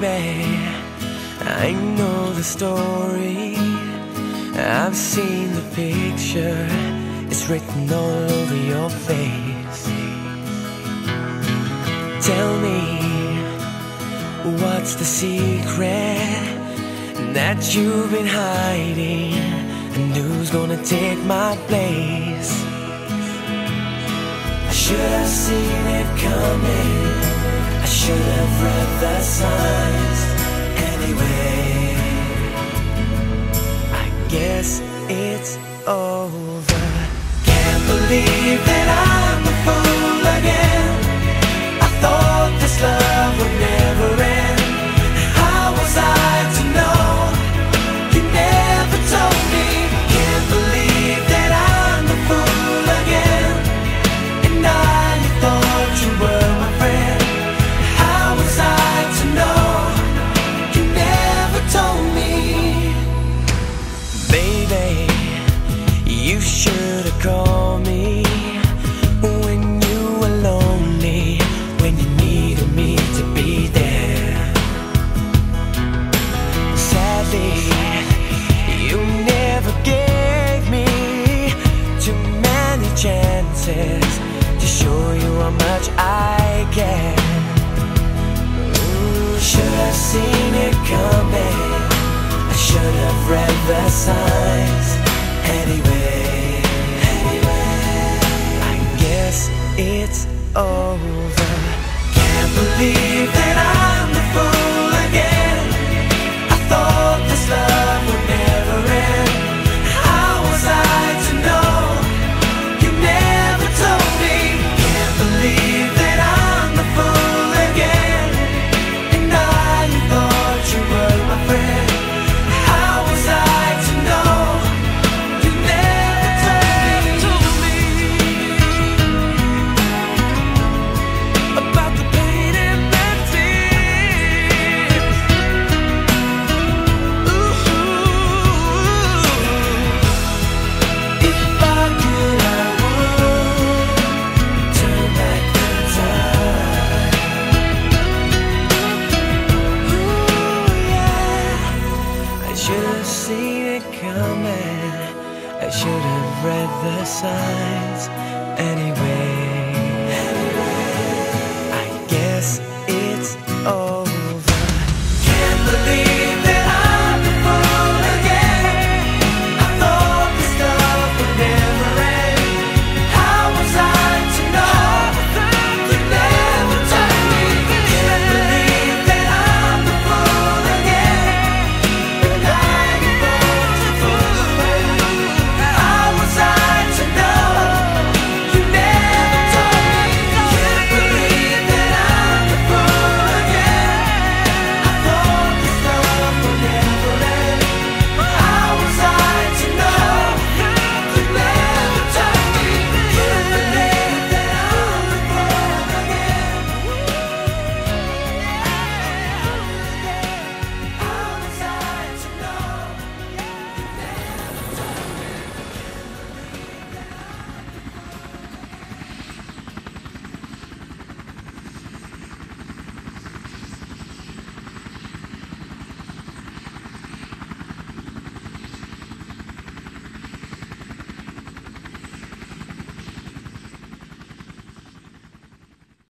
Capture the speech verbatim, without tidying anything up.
baby, I know the story. I've seen the picture, it's written all over your face. Tell me, what's the secret that you've been hiding? And who's gonna take my place? I should have seen it coming, I should have read the signs. Anyway, I guess it's over. Can't believe that I'm a fool again. I thought this love would never end. How was I to know? You never told me. Can't believe that I'm a fool again. And I thought you were my friend. How was I to know? You never told me. Baby, you should have called me when you were lonely, when you needed me to be there. Sadly, you never gave me too many chances to show you how much I care. Ooh, should have seen it coming, I should have read the signs. Anyway, I guess it's over. Can't believe that I'm the fool again. I thought this love would never end. How was I to know? You never told me. Can't believe that I'm the fool again. And I thought you were my friend. How was I to know? You never told me about the pain and the tears. Ooh, if I could, I would turn back the time. Ooh, yeah. I should have seen it coming, I should have read the signs. Anyway,